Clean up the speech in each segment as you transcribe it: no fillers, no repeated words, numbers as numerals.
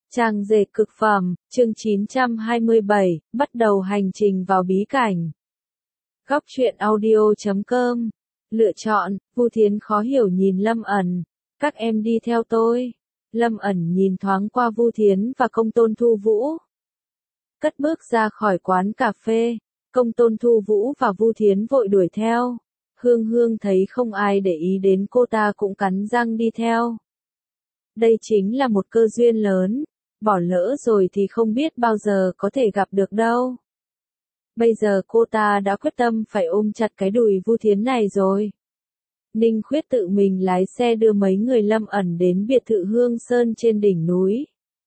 Trang dệt cực phẩm, chương 927, bắt đầu hành trình vào bí cảnh. Góc truyện audio.com. Lựa chọn, Vu Thiến khó hiểu nhìn Lâm ẩn. Các em đi theo tôi. Lâm ẩn nhìn thoáng qua Vu Thiến và Công Tôn Thu Vũ. Cất bước ra khỏi quán cà phê, Công Tôn Thu Vũ và Vu Thiến vội đuổi theo. Hương Hương thấy không ai để ý đến cô ta cũng cắn răng đi theo. Đây chính là một cơ duyên lớn. Bỏ lỡ rồi thì không biết bao giờ có thể gặp được đâu. Bây giờ cô ta đã quyết tâm phải ôm chặt cái đùi Vu Thiến này rồi. Ninh Khuyết tự mình lái xe đưa mấy người Lâm ẩn đến biệt thự Hương Sơn trên đỉnh núi.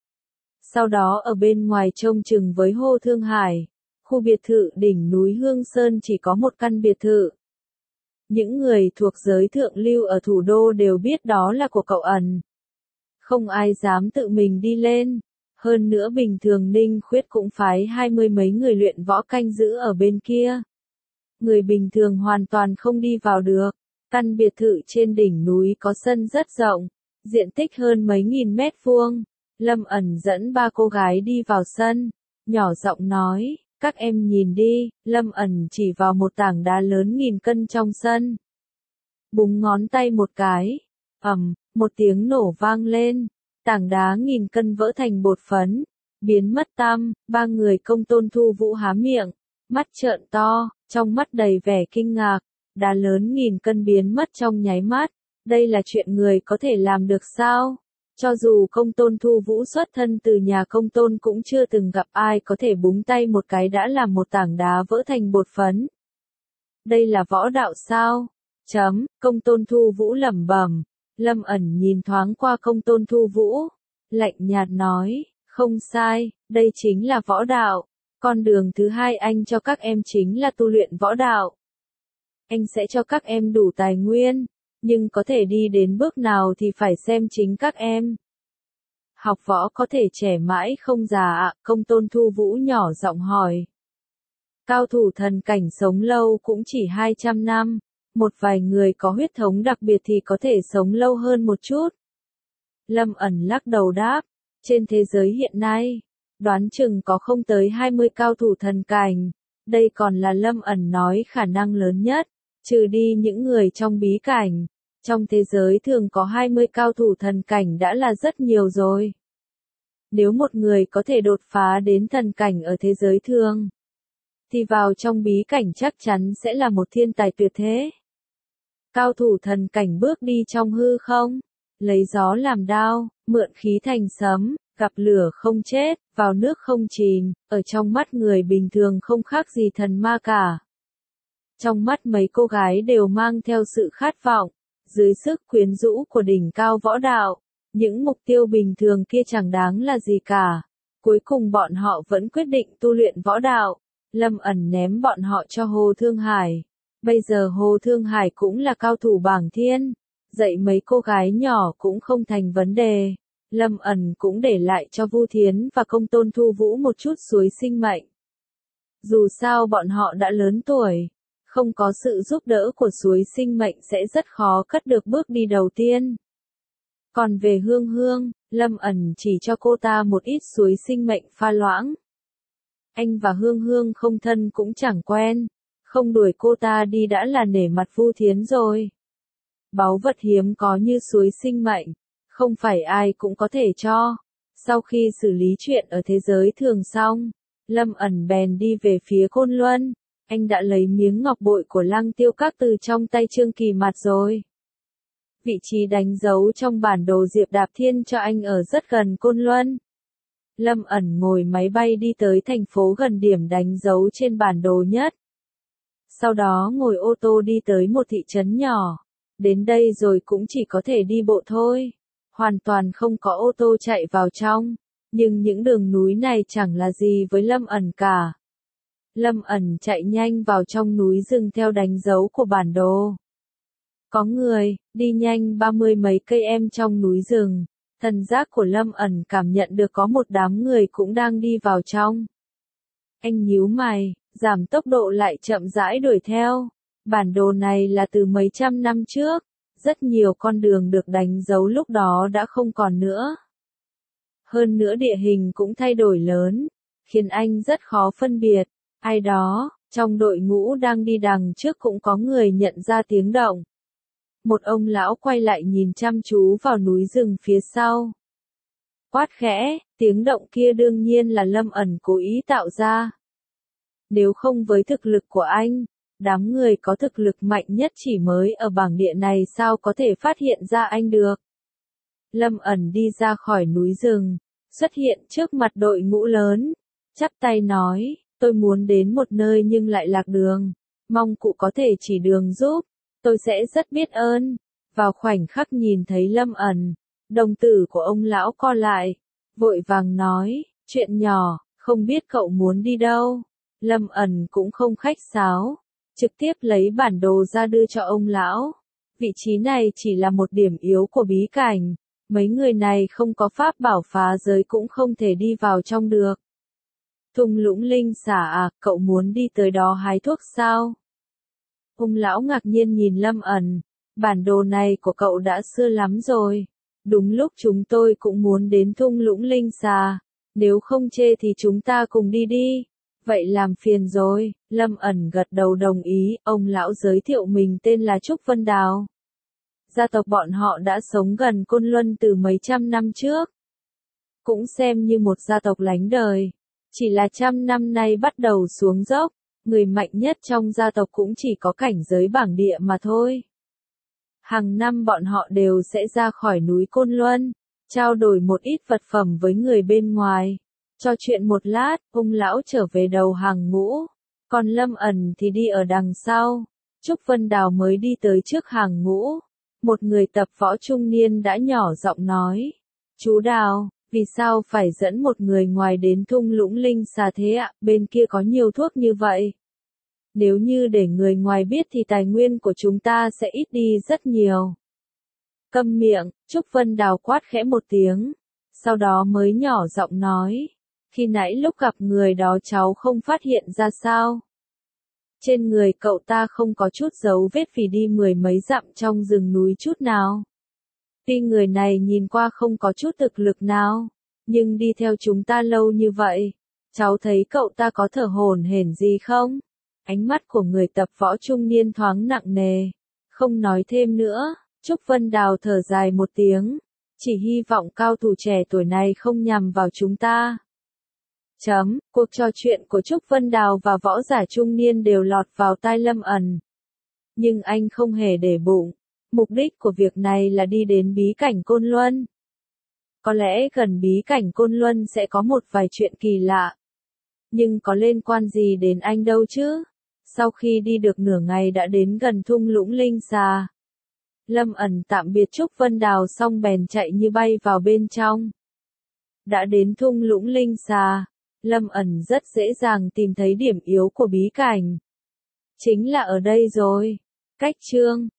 Sau đó ở bên ngoài trông chừng với Hồ Thương Hải, khu biệt thự đỉnh núi Hương Sơn chỉ có một căn biệt thự. Những người thuộc giới thượng lưu ở thủ đô đều biết đó là của cậu ẩn. Không ai dám tự mình đi lên. Hơn nữa bình thường Ninh Khuyết cũng phái 20 mấy người luyện võ canh giữ ở bên kia. Người bình thường hoàn toàn không đi vào được. Căn biệt thự trên đỉnh núi có sân rất rộng, diện tích hơn mấy nghìn mét vuông. Lâm ẩn dẫn ba cô gái đi vào sân, nhỏ giọng nói, các em nhìn đi. Lâm ẩn chỉ vào một tảng đá lớn nghìn cân trong sân. Búng ngón tay một cái, một tiếng nổ vang lên. Tảng đá nghìn cân vỡ thành bột phấn, biến mất tăm. Ba người Công Tôn Thu Vũ há miệng, mắt trợn to, trong mắt đầy vẻ kinh ngạc. Đá lớn nghìn cân biến mất trong nháy mắt, đây là chuyện người có thể làm được sao? Cho dù Công Tôn Thu Vũ xuất thân từ nhà Công Tôn cũng chưa từng gặp ai có thể búng tay một cái đã làm một tảng đá vỡ thành bột phấn. Đây là võ đạo sao? Công Tôn Thu Vũ lẩm bẩm. Lâm ẩn nhìn thoáng qua Công Tôn Thu Vũ, lạnh nhạt nói, không sai, đây chính là võ đạo. Con đường thứ hai anh cho các em chính là tu luyện võ đạo. Anh sẽ cho các em đủ tài nguyên, nhưng có thể đi đến bước nào thì phải xem chính các em. Học võ có thể trẻ mãi không già ạ? Công Tôn Thu Vũ nhỏ giọng hỏi. Cao thủ thần cảnh sống lâu cũng chỉ 200 năm. Một vài người có huyết thống đặc biệt thì có thể sống lâu hơn một chút. Lâm ẩn lắc đầu đáp, trên thế giới hiện nay, đoán chừng có không tới 20 cao thủ thần cảnh. Đây còn là Lâm ẩn nói khả năng lớn nhất, trừ đi những người trong bí cảnh. Trong thế giới thường có 20 cao thủ thần cảnh đã là rất nhiều rồi. Nếu một người có thể đột phá đến thần cảnh ở thế giới thường, thì vào trong bí cảnh chắc chắn sẽ là một thiên tài tuyệt thế. Cao thủ thần cảnh bước đi trong hư không, lấy gió làm đao, mượn khí thành sấm, gặp lửa không chết, vào nước không chìm, ở trong mắt người bình thường không khác gì thần ma cả. Trong mắt mấy cô gái đều mang theo sự khát vọng, dưới sức quyến rũ của đỉnh cao võ đạo, những mục tiêu bình thường kia chẳng đáng là gì cả. Cuối cùng bọn họ vẫn quyết định tu luyện võ đạo. Lâm ẩn ném bọn họ cho Hồ Thương Hải. Bây giờ Hồ Thương Hải cũng là cao thủ bảng thiên, dạy mấy cô gái nhỏ cũng không thành vấn đề. Lâm ẩn cũng để lại cho Vu Thiến và Công Tôn Thu Vũ một chút suối sinh mệnh. Dù sao bọn họ đã lớn tuổi, không có sự giúp đỡ của suối sinh mệnh sẽ rất khó cất được bước đi đầu tiên. Còn về Hương Hương, Lâm ẩn chỉ cho cô ta một ít suối sinh mệnh pha loãng. Anh và Hương Hương không thân cũng chẳng quen. Không đuổi cô ta đi đã là nể mặt Vu Thiến rồi. Báu vật hiếm có như suối sinh mệnh, không phải ai cũng có thể cho. Sau khi xử lý chuyện ở thế giới thường xong, Lâm ẩn bèn đi về phía Côn Luân. Anh đã lấy miếng ngọc bội của Lăng Tiêu Các từ trong tay Trương Kỳ Mạt rồi. Vị trí đánh dấu trong bản đồ Diệp Đạp Thiên cho anh ở rất gần Côn Luân. Lâm ẩn ngồi máy bay đi tới thành phố gần điểm đánh dấu trên bản đồ nhất. Sau đó ngồi ô tô đi tới một thị trấn nhỏ. Đến đây rồi cũng chỉ có thể đi bộ thôi. Hoàn toàn không có ô tô chạy vào trong. Nhưng những đường núi này chẳng là gì với Lâm ẩn cả. Lâm ẩn chạy nhanh vào trong núi rừng theo đánh dấu của bản đồ. Có người, đi nhanh 30 mấy cây em trong núi rừng. Thần giác của Lâm ẩn cảm nhận được có một đám người cũng đang đi vào trong. Anh nhíu mày, giảm tốc độ lại chậm rãi đuổi theo. Bản đồ này là từ mấy trăm năm trước, rất nhiều con đường được đánh dấu lúc đó đã không còn nữa. Hơn nữa địa hình cũng thay đổi lớn, khiến anh rất khó phân biệt. Ai đó, trong đội ngũ đang đi đằng trước cũng có người nhận ra tiếng động. Một ông lão quay lại nhìn chăm chú vào núi rừng phía sau. Quát khẽ, tiếng động kia đương nhiên là Lâm ẩn cố ý tạo ra. Nếu không với thực lực của anh, đám người có thực lực mạnh nhất chỉ mới ở bảng địa này sao có thể phát hiện ra anh được. Lâm ẩn đi ra khỏi núi rừng, xuất hiện trước mặt đội ngũ lớn, chắp tay nói, tôi muốn đến một nơi nhưng lại lạc đường, mong cụ có thể chỉ đường giúp, tôi sẽ rất biết ơn. Vào khoảnh khắc nhìn thấy Lâm ẩn, đồng tử của ông lão co lại, vội vàng nói, chuyện nhỏ, không biết cậu muốn đi đâu. Lâm ẩn cũng không khách sáo, trực tiếp lấy bản đồ ra đưa cho ông lão. Vị trí này chỉ là một điểm yếu của bí cảnh, mấy người này không có pháp bảo phá giới cũng không thể đi vào trong được. Thung lũng linh xả à, cậu muốn đi tới đó hái thuốc sao? Ông lão ngạc nhiên nhìn Lâm ẩn, bản đồ này của cậu đã xưa lắm rồi. Đúng lúc chúng tôi cũng muốn đến thung lũng linh xà, nếu không chê thì chúng ta cùng đi đi. Vậy làm phiền rồi, Lâm ẩn gật đầu đồng ý, ông lão giới thiệu mình tên là Trúc Vân Đào. Gia tộc bọn họ đã sống gần Côn Luân từ mấy trăm năm trước. Cũng xem như một gia tộc lánh đời. Chỉ là trăm năm nay bắt đầu xuống dốc, người mạnh nhất trong gia tộc cũng chỉ có cảnh giới bảng địa mà thôi. Hàng năm bọn họ đều sẽ ra khỏi núi Côn Luân, trao đổi một ít vật phẩm với người bên ngoài. Trò chuyện một lát, ông lão trở về đầu hàng ngũ, còn Lâm ẩn thì đi ở đằng sau. Trúc Vân Đào mới đi tới trước hàng ngũ. Một người tập võ trung niên đã nhỏ giọng nói, chú Đào, vì sao phải dẫn một người ngoài đến thung lũng linh xà thế ạ, bên kia có nhiều thuốc như vậy. Nếu như để người ngoài biết thì tài nguyên của chúng ta sẽ ít đi rất nhiều. Câm miệng, Trúc Vân Đào quát khẽ một tiếng, sau đó mới nhỏ giọng nói, khi nãy lúc gặp người đó cháu không phát hiện ra sao. Trên người cậu ta không có chút dấu vết vì đi mười mấy dặm trong rừng núi chút nào. Tuy người này nhìn qua không có chút thực lực nào, nhưng đi theo chúng ta lâu như vậy, cháu thấy cậu ta có thở hổn hển gì không? Ánh mắt của người tập võ trung niên thoáng nặng nề, không nói thêm nữa. Trúc Vân Đào thở dài một tiếng, chỉ hy vọng cao thủ trẻ tuổi này không nhằm vào chúng ta. Cuộc trò chuyện của Trúc Vân Đào và võ giả trung niên đều lọt vào tai Lâm ẩn. Nhưng anh không hề để bụng, mục đích của việc này là đi đến bí cảnh Côn Luân. Có lẽ gần bí cảnh Côn Luân sẽ có một vài chuyện kỳ lạ. Nhưng có liên quan gì đến anh đâu chứ? Sau khi đi được nửa ngày đã đến gần thung lũng linh xà. Lâm ẩn tạm biệt Trúc Vân Đào xong bèn chạy như bay vào bên trong. Đã đến thung lũng linh xà, Lâm ẩn rất dễ dàng tìm thấy điểm yếu của bí cảnh. Chính là ở đây rồi. Cách chương